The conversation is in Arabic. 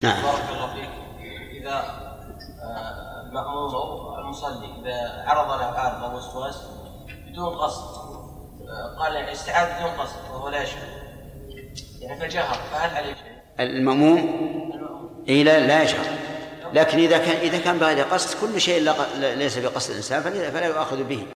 نعم. بارك الله فيك. إذا المأموم أو المصلي إذا عرض له عارض أو وسواس بدون قصد، قال يعني استعاذ بدون قصد وهو لا يشعر، يعني فجاهر، فهل عليه شيء؟ المأموم لا يشعر، لكن إذا كان بغير قصد كل شيء ليس بقصد الإنسان فلا يؤاخذ به.